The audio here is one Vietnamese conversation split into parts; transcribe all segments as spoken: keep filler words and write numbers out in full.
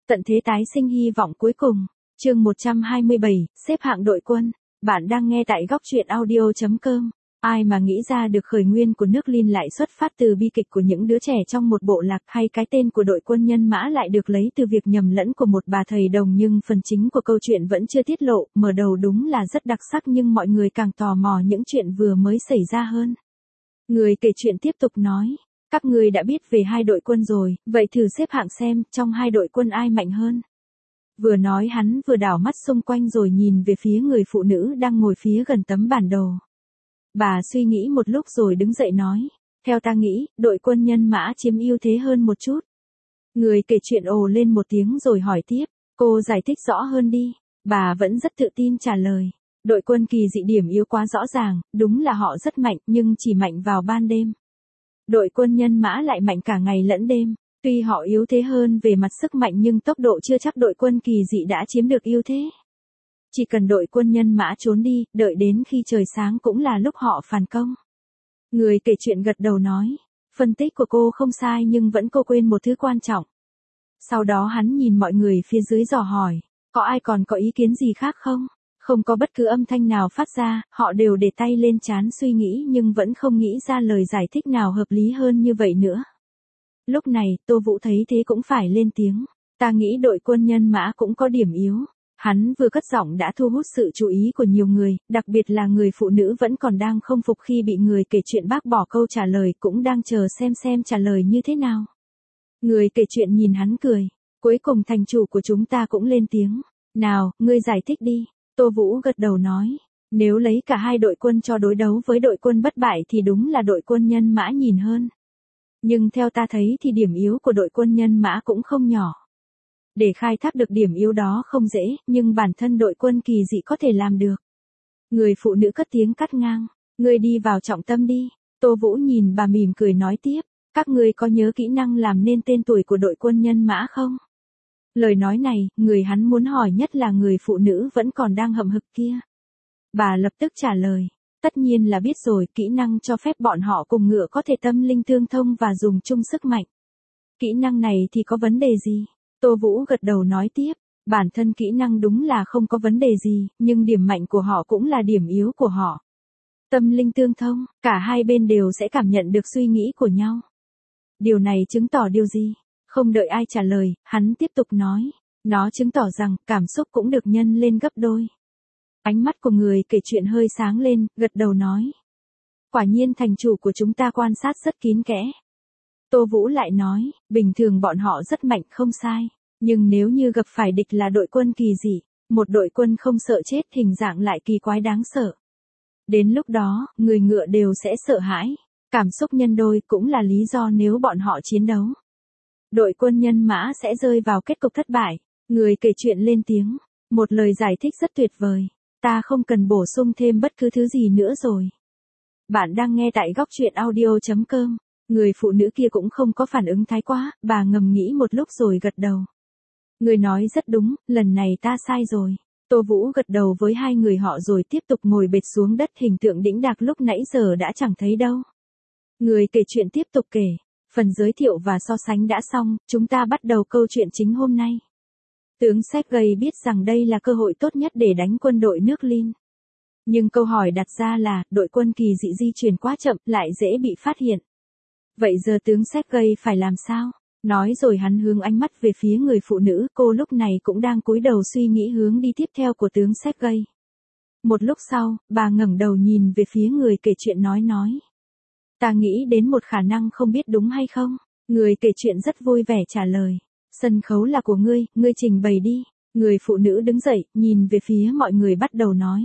Tận thế tái sinh hy vọng cuối cùng. Chương một trăm hai mươi bảy, xếp hạng đội quân. Bạn đang nghe tại góc truyện audio chấm com. Ai mà nghĩ ra được khởi nguyên của nước Lin lại xuất phát từ bi kịch của những đứa trẻ trong một bộ lạc, hay cái tên của đội quân nhân mã lại được lấy từ việc nhầm lẫn của một bà thầy đồng, nhưng phần chính của câu chuyện vẫn chưa tiết lộ. Mở đầu đúng là rất đặc sắc, nhưng mọi người càng tò mò những chuyện vừa mới xảy ra hơn. Người kể chuyện tiếp tục nói. Các người đã biết về hai đội quân rồi, vậy thử xếp hạng xem, trong hai đội quân ai mạnh hơn. Vừa nói hắn vừa đảo mắt xung quanh rồi nhìn về phía người phụ nữ đang ngồi phía gần tấm bản đồ. Bà suy nghĩ một lúc rồi đứng dậy nói, theo ta nghĩ, đội quân nhân mã chiếm ưu thế hơn một chút. Người kể chuyện ồ lên một tiếng rồi hỏi tiếp, cô giải thích rõ hơn đi. Bà vẫn rất tự tin trả lời, đội quân Kỳ Dị điểm yếu quá rõ ràng, đúng là họ rất mạnh nhưng chỉ mạnh vào ban đêm. Đội quân nhân mã lại mạnh cả ngày lẫn đêm. Tuy họ yếu thế hơn về mặt sức mạnh nhưng tốc độ chưa chắc đội quân Kỳ Dị đã chiếm được ưu thế. Chỉ cần đội quân nhân mã trốn đi, đợi đến khi trời sáng cũng là lúc họ phản công. Người kể chuyện gật đầu nói, phân tích của cô không sai nhưng vẫn cô quên một thứ quan trọng. Sau đó hắn nhìn mọi người phía dưới dò hỏi, có ai còn có ý kiến gì khác không? Không có bất cứ âm thanh nào phát ra, họ đều để tay lên trán suy nghĩ nhưng vẫn không nghĩ ra lời giải thích nào hợp lý hơn như vậy nữa. Lúc này, Tô Vũ thấy thế cũng phải lên tiếng. Ta nghĩ đội quân nhân mã cũng có điểm yếu. Hắn vừa cất giọng đã thu hút sự chú ý của nhiều người, đặc biệt là người phụ nữ vẫn còn đang không phục khi bị người kể chuyện bác bỏ câu trả lời, cũng đang chờ xem xem trả lời như thế nào. Người kể chuyện nhìn hắn cười. Cuối cùng thành chủ của chúng ta cũng lên tiếng. Nào, ngươi giải thích đi. Tô Vũ gật đầu nói. Nếu lấy cả hai đội quân cho đối đấu với đội quân bất bại thì đúng là đội quân nhân mã nhìn hơn. Nhưng theo ta thấy thì điểm yếu của đội quân nhân mã cũng không nhỏ. Để khai thác được điểm yếu đó không dễ, nhưng bản thân đội quân Kỳ Dị có thể làm được. Người phụ nữ cất tiếng cắt ngang. Ngươi đi vào trọng tâm đi. Tô Vũ nhìn bà mỉm cười nói tiếp. Các ngươi có nhớ kỹ năng làm nên tên tuổi của đội quân nhân mã không? Lời nói này, người hắn muốn hỏi nhất là người phụ nữ vẫn còn đang hậm hực kia. Bà lập tức trả lời. Tất nhiên là biết rồi, kỹ năng cho phép bọn họ cùng ngựa có thể tâm linh tương thông và dùng chung sức mạnh. Kỹ năng này thì có vấn đề gì? Tô Vũ gật đầu nói tiếp, bản thân kỹ năng đúng là không có vấn đề gì, nhưng điểm mạnh của họ cũng là điểm yếu của họ. Tâm linh tương thông, cả hai bên đều sẽ cảm nhận được suy nghĩ của nhau. Điều này chứng tỏ điều gì? Không đợi ai trả lời, hắn tiếp tục nói, nó chứng tỏ rằng cảm xúc cũng được nhân lên gấp đôi. Ánh mắt của người kể chuyện hơi sáng lên, gật đầu nói. Quả nhiên thành chủ của chúng ta quan sát rất kín kẽ. Tô Vũ lại nói, bình thường bọn họ rất mạnh không sai. Nhưng nếu như gặp phải địch là đội quân Kỳ Dị, một đội quân không sợ chết hình dạng lại kỳ quái đáng sợ. Đến lúc đó, người ngựa đều sẽ sợ hãi. Cảm xúc nhân đôi cũng là lý do nếu bọn họ chiến đấu. Đội quân nhân mã sẽ rơi vào kết cục thất bại. Người kể chuyện lên tiếng. Một lời giải thích rất tuyệt vời. Ta không cần bổ sung thêm bất cứ thứ gì nữa rồi. Bạn đang nghe tại góc truyện audio chấm com. Người phụ nữ kia cũng không có phản ứng thái quá, bà ngầm nghĩ một lúc rồi gật đầu. Người nói rất đúng, lần này ta sai rồi. Tô Vũ gật đầu với hai người họ rồi tiếp tục ngồi bệt xuống đất, hình tượng đĩnh đạc lúc nãy giờ đã chẳng thấy đâu. Người kể chuyện tiếp tục kể. Phần giới thiệu và so sánh đã xong, chúng ta bắt đầu câu chuyện chính hôm nay. Tướng Sergei biết rằng đây là cơ hội tốt nhất để đánh quân đội nước Lin. Nhưng câu hỏi đặt ra là, đội quân Kỳ Dị di chuyển quá chậm, lại dễ bị phát hiện. Vậy giờ tướng Sergei phải làm sao? Nói rồi hắn hướng ánh mắt về phía người phụ nữ, cô lúc này cũng đang cúi đầu suy nghĩ hướng đi tiếp theo của tướng Sergei. Một lúc sau, bà ngẩng đầu nhìn về phía người kể chuyện nói nói. Ta nghĩ đến một khả năng không biết đúng hay không? Người kể chuyện rất vui vẻ trả lời. Sân khấu là của ngươi, ngươi trình bày đi. Người phụ nữ đứng dậy, nhìn về phía mọi người bắt đầu nói.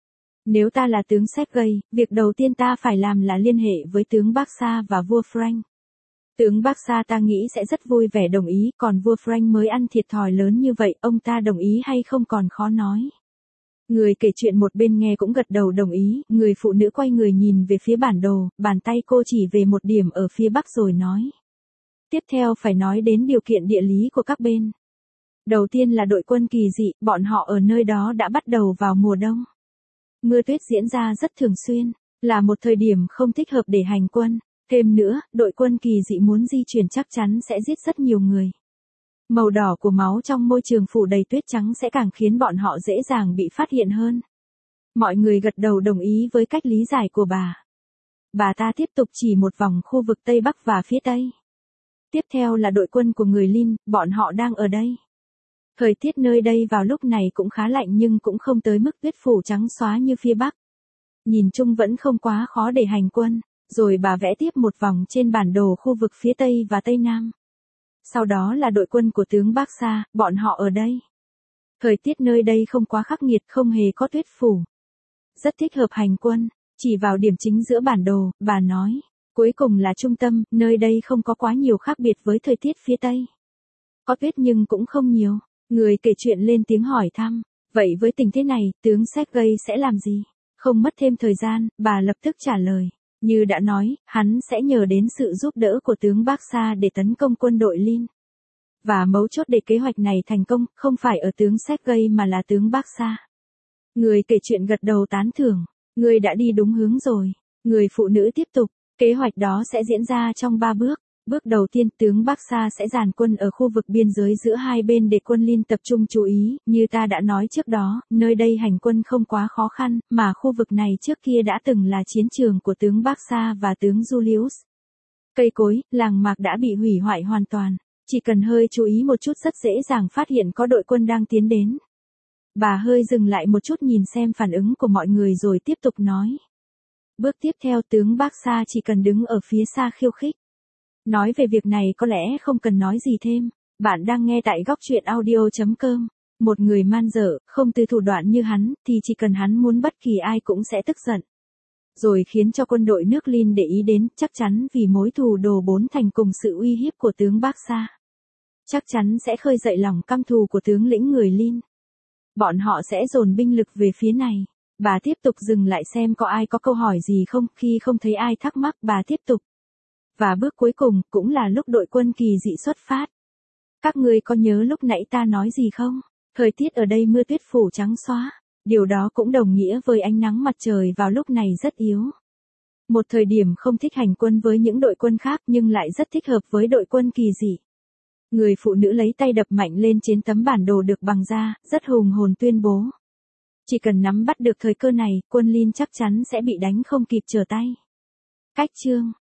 Nếu ta là tướng Sergei, việc đầu tiên ta phải làm là liên hệ với tướng Barca và vua Frank. Tướng Barca ta nghĩ sẽ rất vui vẻ đồng ý, còn vua Frank mới ăn thiệt thòi lớn như vậy, ông ta đồng ý hay không còn khó nói. Người kể chuyện một bên nghe cũng gật đầu đồng ý, người phụ nữ quay người nhìn về phía bản đồ, bàn tay cô chỉ về một điểm ở phía bắc rồi nói. Tiếp theo phải nói đến điều kiện địa lý của các bên. Đầu tiên là đội quân Kỳ Dị, bọn họ ở nơi đó đã bắt đầu vào mùa đông. Mưa tuyết diễn ra rất thường xuyên, là một thời điểm không thích hợp để hành quân. Thêm nữa, đội quân Kỳ Dị muốn di chuyển chắc chắn sẽ giết rất nhiều người. Màu đỏ của máu trong môi trường phủ đầy tuyết trắng sẽ càng khiến bọn họ dễ dàng bị phát hiện hơn. Mọi người gật đầu đồng ý với cách lý giải của bà. Bà ta tiếp tục chỉ một vòng khu vực Tây Bắc và phía Tây. Tiếp theo là đội quân của người Lin, bọn họ đang ở đây. Thời tiết nơi đây vào lúc này cũng khá lạnh nhưng cũng không tới mức tuyết phủ trắng xóa như phía Bắc. Nhìn chung vẫn không quá khó để hành quân, rồi bà vẽ tiếp một vòng trên bản đồ khu vực phía Tây và Tây Nam. Sau đó là đội quân của tướng Bác Sa, bọn họ ở đây. Thời tiết nơi đây không quá khắc nghiệt, không hề có tuyết phủ. Rất thích hợp hành quân, chỉ vào điểm chính giữa bản đồ, bà nói. Cuối cùng là trung tâm, nơi đây không có quá nhiều khác biệt với thời tiết phía Tây. Có tuyết nhưng cũng không nhiều. Người kể chuyện lên tiếng hỏi thăm. Vậy với tình thế này, tướng Sergei sẽ làm gì? Không mất thêm thời gian, bà lập tức trả lời. Như đã nói, hắn sẽ nhờ đến sự giúp đỡ của tướng Bác Sa để tấn công quân đội Lin. Và mấu chốt để kế hoạch này thành công, không phải ở tướng Sergei mà là tướng Bác Sa. Người kể chuyện gật đầu tán thưởng. Người đã đi đúng hướng rồi. Người phụ nữ tiếp tục. Kế hoạch đó sẽ diễn ra trong ba bước. Bước đầu tiên, tướng Bác Sa sẽ dàn quân ở khu vực biên giới giữa hai bên để quân Lin tập trung chú ý. Như ta đã nói trước đó, nơi đây hành quân không quá khó khăn, mà khu vực này trước kia đã từng là chiến trường của tướng Bác Sa và tướng Julius. Cây cối, làng mạc đã bị hủy hoại hoàn toàn. Chỉ cần hơi chú ý một chút rất dễ dàng phát hiện có đội quân đang tiến đến. Bà hơi dừng lại một chút nhìn xem phản ứng của mọi người rồi tiếp tục nói. Bước tiếp theo, tướng Bác Sa chỉ cần đứng ở phía xa khiêu khích. Nói về việc này có lẽ không cần nói gì thêm. Bạn đang nghe tại góc truyện audio chấm com. Một người man dợ, không từ thủ đoạn như hắn, thì chỉ cần hắn muốn bất kỳ ai cũng sẽ tức giận. Rồi khiến cho quân đội nước Lin để ý đến, chắc chắn vì mối thù đồ bốn thành cùng sự uy hiếp của tướng Bác Sa. Chắc chắn sẽ khơi dậy lòng căm thù của tướng lĩnh người Lin. Bọn họ sẽ dồn binh lực về phía này. Bà tiếp tục dừng lại xem có ai có câu hỏi gì không, khi không thấy ai thắc mắc bà tiếp tục. Và bước cuối cùng cũng là lúc đội quân kỳ dị xuất phát. Các ngươi có nhớ lúc nãy ta nói gì không? Thời tiết ở đây mưa tuyết phủ trắng xóa. Điều đó cũng đồng nghĩa với ánh nắng mặt trời vào lúc này rất yếu. Một thời điểm không thích hành quân với những đội quân khác nhưng lại rất thích hợp với đội quân kỳ dị. Người phụ nữ lấy tay đập mạnh lên trên tấm bản đồ được bằng da, rất hùng hồn tuyên bố. Chỉ cần nắm bắt được thời cơ này, quân Lin chắc chắn sẽ bị đánh không kịp trở tay. Cách chương